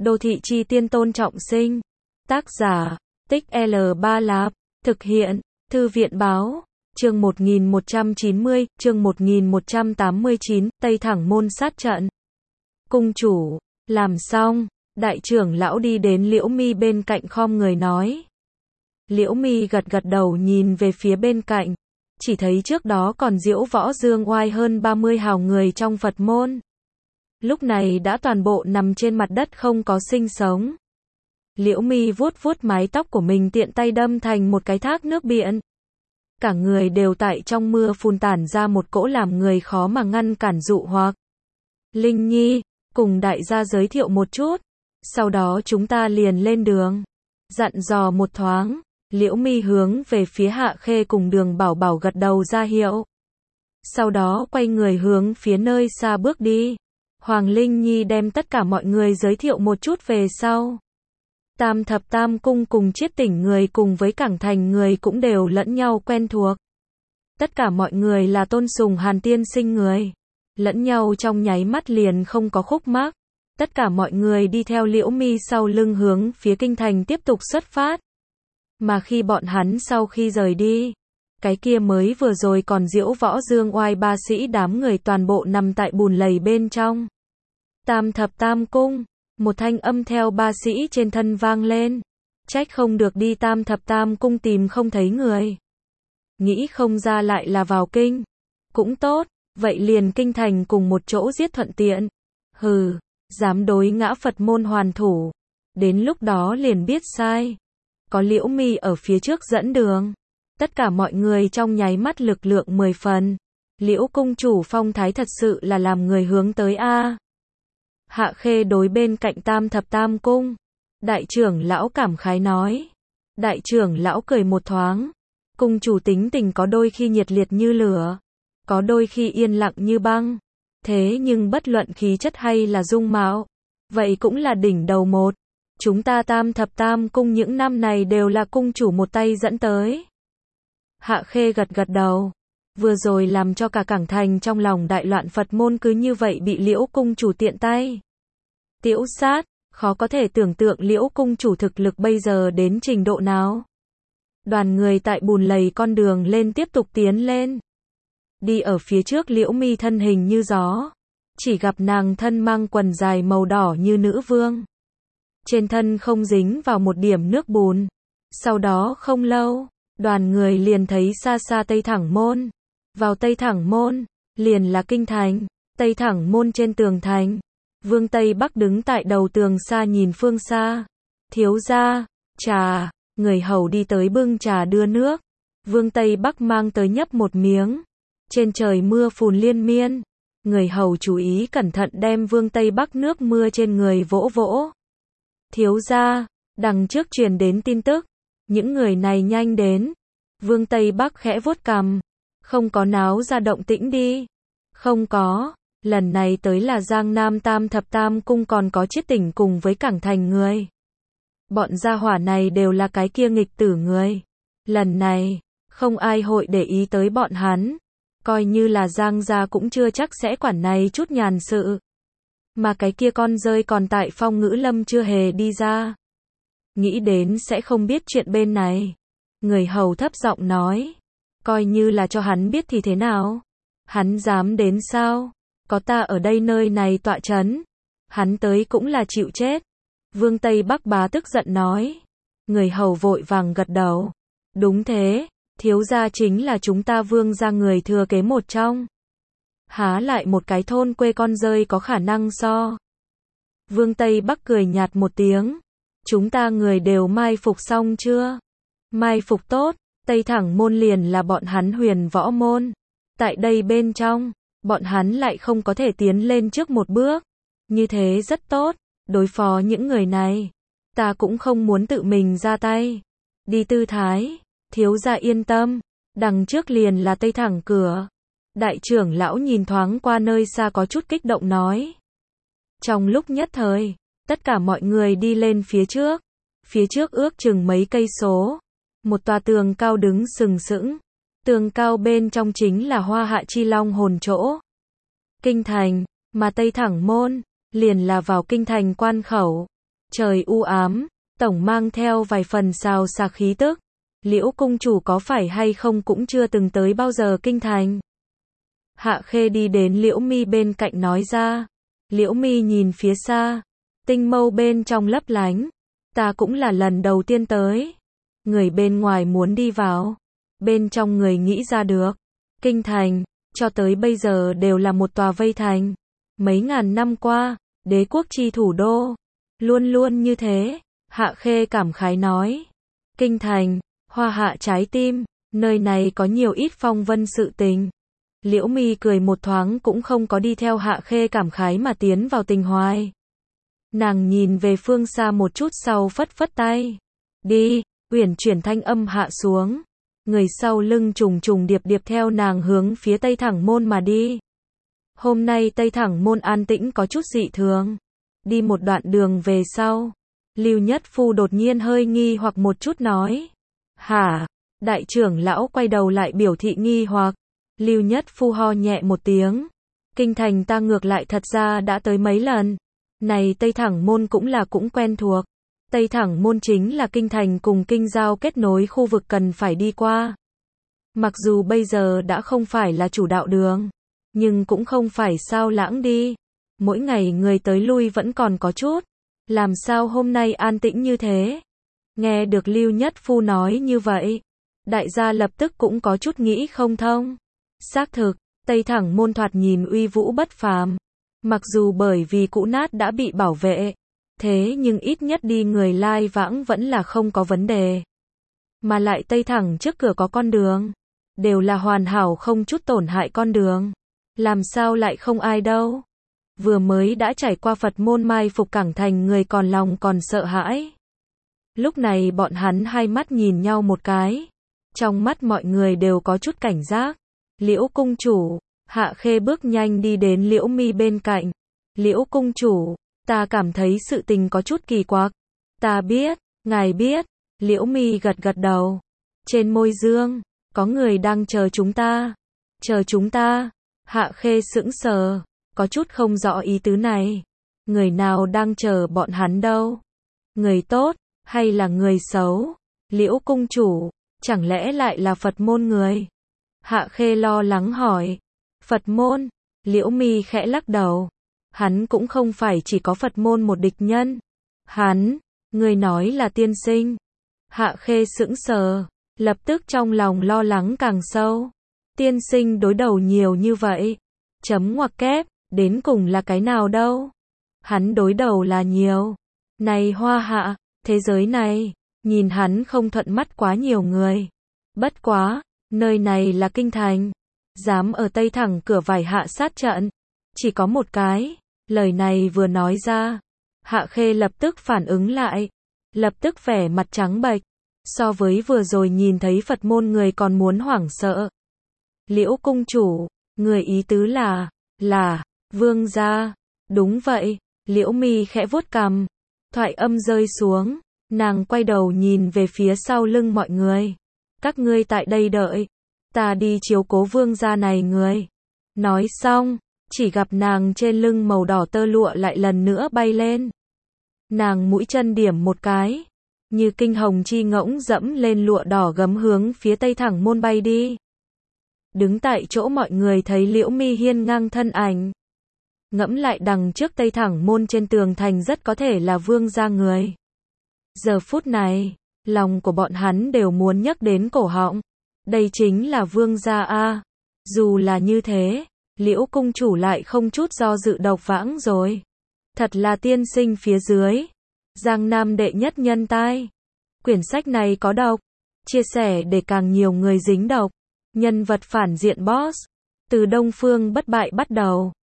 Đô thị chi tiên Tôn Trọng Sinh. Tác giả, Tích L3 Lạp. Thực hiện, Thư viện báo. Chương 1190, chương 1189, Tây Thẳng Môn sát trận. Cung chủ, làm xong, đại trưởng lão đi đến Liễu Mi bên cạnh khom người nói. Liễu Mi gật gật đầu nhìn về phía bên cạnh, chỉ thấy trước đó còn diễu võ dương oai hơn 30 hào người trong Phật môn. Lúc này đã toàn bộ nằm trên mặt đất không có sinh sống. Liễu Mi vuốt vuốt mái tóc của mình tiện tay đâm thành một cái thác nước biển. Cả người đều tại trong mưa phun tản ra một cỗ làm người khó mà ngăn cản dụ hoặc. Linh Nhi, cùng đại gia giới thiệu một chút, sau đó chúng ta liền lên đường. Dặn dò một thoáng, Liễu Mi hướng về phía Hạ Khê cùng Đường Bảo Bảo gật đầu ra hiệu. Sau đó quay người hướng phía nơi xa bước đi. Hoàng Linh Nhi đem tất cả mọi người giới thiệu một chút về sau. Tam Thập Tam Cung cùng Chiết Tỉnh người cùng với Cảng Thành người cũng đều lẫn nhau quen thuộc. Tất cả mọi người là tôn sùng Hàn Tiên Sinh người. Lẫn nhau trong nháy mắt liền không có khúc mắc. Tất cả mọi người đi theo Liễu Mi sau lưng hướng phía kinh thành tiếp tục xuất phát. Mà khi bọn hắn sau khi rời đi, cái kia mới vừa rồi còn diễu võ dương oai ba sĩ đám người toàn bộ nằm tại bùn lầy bên trong. Tam Thập Tam Cung, một thanh âm theo ba sĩ trên thân vang lên. Trách không được đi Tam Thập Tam Cung tìm không thấy người. Nghĩ không ra lại là vào kinh. Cũng tốt, vậy liền kinh thành cùng một chỗ giết thuận tiện. Hừ, dám đối ngã Phật môn hoàn thủ. Đến lúc đó liền biết sai. Có Liễu Mi ở phía trước dẫn đường. Tất cả mọi người trong nháy mắt lực lượng 10 phần. Liễu cung chủ phong thái thật sự là làm người hướng tới a. Hạ Khê đối bên cạnh Tam Thập Tam Cung. Đại trưởng lão cảm khái nói. Đại trưởng lão cười một thoáng. Cung chủ tính tình có đôi khi nhiệt liệt như lửa. Có đôi khi yên lặng như băng. Thế nhưng bất luận khí chất hay là dung mạo, vậy cũng là đỉnh đầu một. Chúng ta Tam Thập Tam Cung những năm này đều là cung chủ một tay dẫn tới. Hạ Khê gật gật đầu. Vừa rồi làm cho cả Cảng Thành trong lòng đại loạn Phật môn cứ như vậy bị Liễu cung chủ tiện tay tiễu sát, khó có thể tưởng tượng Liễu cung chủ thực lực bây giờ đến trình độ nào. Đoàn người tại bùn lầy con đường lên tiếp tục tiến lên. Đi ở phía trước Liễu Mi thân hình như gió, chỉ gặp nàng thân mang quần dài màu đỏ như nữ vương. Trên thân không dính vào một điểm nước bùn. Sau đó không lâu, đoàn người liền thấy xa xa Tây Thẳng Môn. Vào Tây Thẳng Môn, liền là kinh thành. Tây Thẳng Môn trên tường thành, Vương Tây Bắc đứng tại đầu tường xa nhìn phương xa. Thiếu gia, trà, người hầu đi tới bưng trà đưa nước. Vương Tây Bắc mang tới nhấp một miếng. Trên trời mưa phùn liên miên. Người hầu chú ý cẩn thận đem Vương Tây Bắc nước mưa trên người vỗ vỗ. Thiếu gia, đằng trước truyền đến tin tức. Những người này nhanh đến. Vương Tây Bắc khẽ vuốt cằm. Không có náo ra động tĩnh đi. Không có, lần này tới là Giang Nam Tam Thập Tam Cung còn có Chiết Tỉnh cùng với Cảng Thành người. Bọn gia hỏa này đều là cái kia nghịch tử người. Lần này, không ai hội để ý tới bọn hắn. Coi như là Giang gia cũng chưa chắc sẽ quản này chút nhàn sự. Mà cái kia con rơi còn tại Phong Ngữ Lâm chưa hề đi ra. Nghĩ đến sẽ không biết chuyện bên này. Người hầu thấp giọng nói. Coi như là cho hắn biết thì thế nào? Hắn dám đến sao? Có ta ở đây nơi này tọa chấn. Hắn tới cũng là chịu chết. Vương Tây Bắc bá tức giận nói. Người hầu vội vàng gật đầu. Đúng thế, thiếu gia chính là chúng ta Vương gia người thừa kế một trong. Há lại một cái thôn quê con rơi có khả năng so. Vương Tây Bắc cười nhạt một tiếng. Chúng ta người đều mai phục xong chưa? Mai phục tốt, Tây Thẳng Môn liền là bọn hắn Huyền Võ Môn. Tại đây bên trong, bọn hắn lại không có thể tiến lên trước một bước. Như thế rất tốt, đối phó những người này. Ta cũng không muốn tự mình ra tay. Đi tư thái, thiếu gia yên tâm. Đằng trước liền là Tây Thẳng cửa. Đại trưởng lão nhìn thoáng qua nơi xa có chút kích động nói. Trong lúc nhất thời, tất cả mọi người đi lên phía trước. Phía trước ước chừng mấy cây số. Một tòa tường cao đứng sừng sững. Tường cao bên trong chính là Hoa Hạ Chi Long hồn chỗ. Kinh thành, mà Tây Thẳng Môn, liền là vào kinh thành quan khẩu. Trời u ám, tổng mang theo vài phần xào xạc khí tức. Liễu cung chủ có phải hay không cũng chưa từng tới bao giờ kinh thành. Hạ Khê đi đến Liễu Mi bên cạnh nói ra. Liễu Mi nhìn phía xa, tinh mâu bên trong lấp lánh. Ta cũng là lần đầu tiên tới. Người bên ngoài muốn đi vào, bên trong người nghĩ ra được. Kinh thành, cho tới bây giờ đều là một tòa vây thành. Mấy ngàn năm qua, đế quốc chi thủ đô, luôn luôn như thế. Hạ Khê cảm khái nói. Kinh thành, hoa hạ trái tim, nơi này có nhiều ít phong vân sự tình. Liễu Mi cười một thoáng cũng không có đi theo Hạ Khê cảm khái mà tiến vào tình hoài. Nàng nhìn về phương xa một chút sau phất phất tay. Đi, uyển chuyển thanh âm hạ xuống. Người sau lưng trùng trùng điệp điệp theo nàng hướng phía Tây Thẳng Môn mà đi. Hôm nay Tây Thẳng Môn an tĩnh có chút dị thường. Đi một đoạn đường về sau, Lưu Nhất Phu đột nhiên hơi nghi hoặc một chút nói. Hả? Đại trưởng lão quay đầu lại biểu thị nghi hoặc. Lưu Nhất Phu ho nhẹ một tiếng. Kinh thành ta ngược lại thật ra đã tới mấy lần. Này Tây Thẳng Môn cũng quen thuộc. Tây Thẳng Môn chính là kinh thành cùng kinh giao kết nối khu vực cần phải đi qua. Mặc dù bây giờ đã không phải là chủ đạo đường, nhưng cũng không phải sao lãng đi. Mỗi ngày người tới lui vẫn còn có chút. Làm sao hôm nay an tĩnh như thế? Nghe được Lưu Nhất Phu nói như vậy, đại gia lập tức cũng có chút nghĩ không thông. Xác thực, Tây Thẳng Môn thoạt nhìn uy vũ bất phàm. Mặc dù bởi vì cũ nát đã bị bảo vệ, thế nhưng ít nhất đi người lai vãng vẫn là không có vấn đề. Mà lại Tây Thẳng trước cửa có con đường, đều là hoàn hảo không chút tổn hại con đường. Làm sao lại không ai đâu? Vừa mới đã trải qua Phật môn mai phục cảng thành người còn lòng còn sợ hãi. Lúc này bọn hắn hai mắt nhìn nhau một cái. Trong mắt mọi người đều có chút cảnh giác. Liễu cung chủ, Hạ Khê bước nhanh đi đến Liễu Mi bên cạnh. Liễu cung chủ, ta cảm thấy sự tình có chút kỳ quặc. Ta biết, ngài biết. Liễu Mi gật gật đầu. Trên môi dương, có người đang chờ chúng ta. Chờ chúng ta. Hạ Khê sững sờ, có chút không rõ ý tứ này. Người nào đang chờ bọn hắn đâu? Người tốt, hay là người xấu? Liễu cung chủ, chẳng lẽ lại là Phật môn người? Hạ Khê lo lắng hỏi. Phật môn? Liễu Mi khẽ lắc đầu. Hắn cũng không phải chỉ có Phật môn một địch nhân. Hắn, người nói là tiên sinh. Hạ Khê sững sờ, lập tức trong lòng lo lắng càng sâu. Tiên sinh đối đầu nhiều như vậy. Chấm ngoặc kép, đến cùng là cái nào đâu? Hắn đối đầu là nhiều. Này hoa hạ, thế giới này, nhìn hắn không thuận mắt quá nhiều người. Bất quá, nơi này là kinh thành. Dám ở Tây Thẳng cửa vải hạ sát trận. Chỉ có một cái. Lời này vừa nói ra. Hạ Khê lập tức phản ứng lại. Lập tức vẻ mặt trắng bệch. So với vừa rồi nhìn thấy Phật môn người còn muốn hoảng sợ. Liễu cung chủ, người ý tứ là, vương gia. Đúng vậy, Liễu Mi khẽ vuốt cằm. Thoại âm rơi xuống, nàng quay đầu nhìn về phía sau lưng mọi người. Các ngươi tại đây đợi, ta đi chiếu cố vương gia này người. Nói xong, chỉ gặp nàng trên lưng màu đỏ tơ lụa lại lần nữa bay lên. Nàng mũi chân điểm một cái, như kinh hồng chi ngỗng dẫm lên lụa đỏ gấm hướng phía Tây Thẳng Môn bay đi. Đứng tại chỗ mọi người thấy Liễu Mi hiên ngang thân ảnh. Ngẫm lại đằng trước Tây Thẳng Môn trên tường thành rất có thể là vương gia người. Giờ phút này, lòng của bọn hắn đều muốn nhắc đến cổ họng. Đây chính là vương gia a. Dù là như thế, Liễu cung chủ lại không chút do dự độc vãng rồi. Thật là tiên sinh phía dưới. Giang Nam đệ nhất nhân tai. Quyển sách này có độc. Chia sẻ để càng nhiều người dính độc. Nhân vật phản diện boss. Từ Đông Phương bất bại bắt đầu.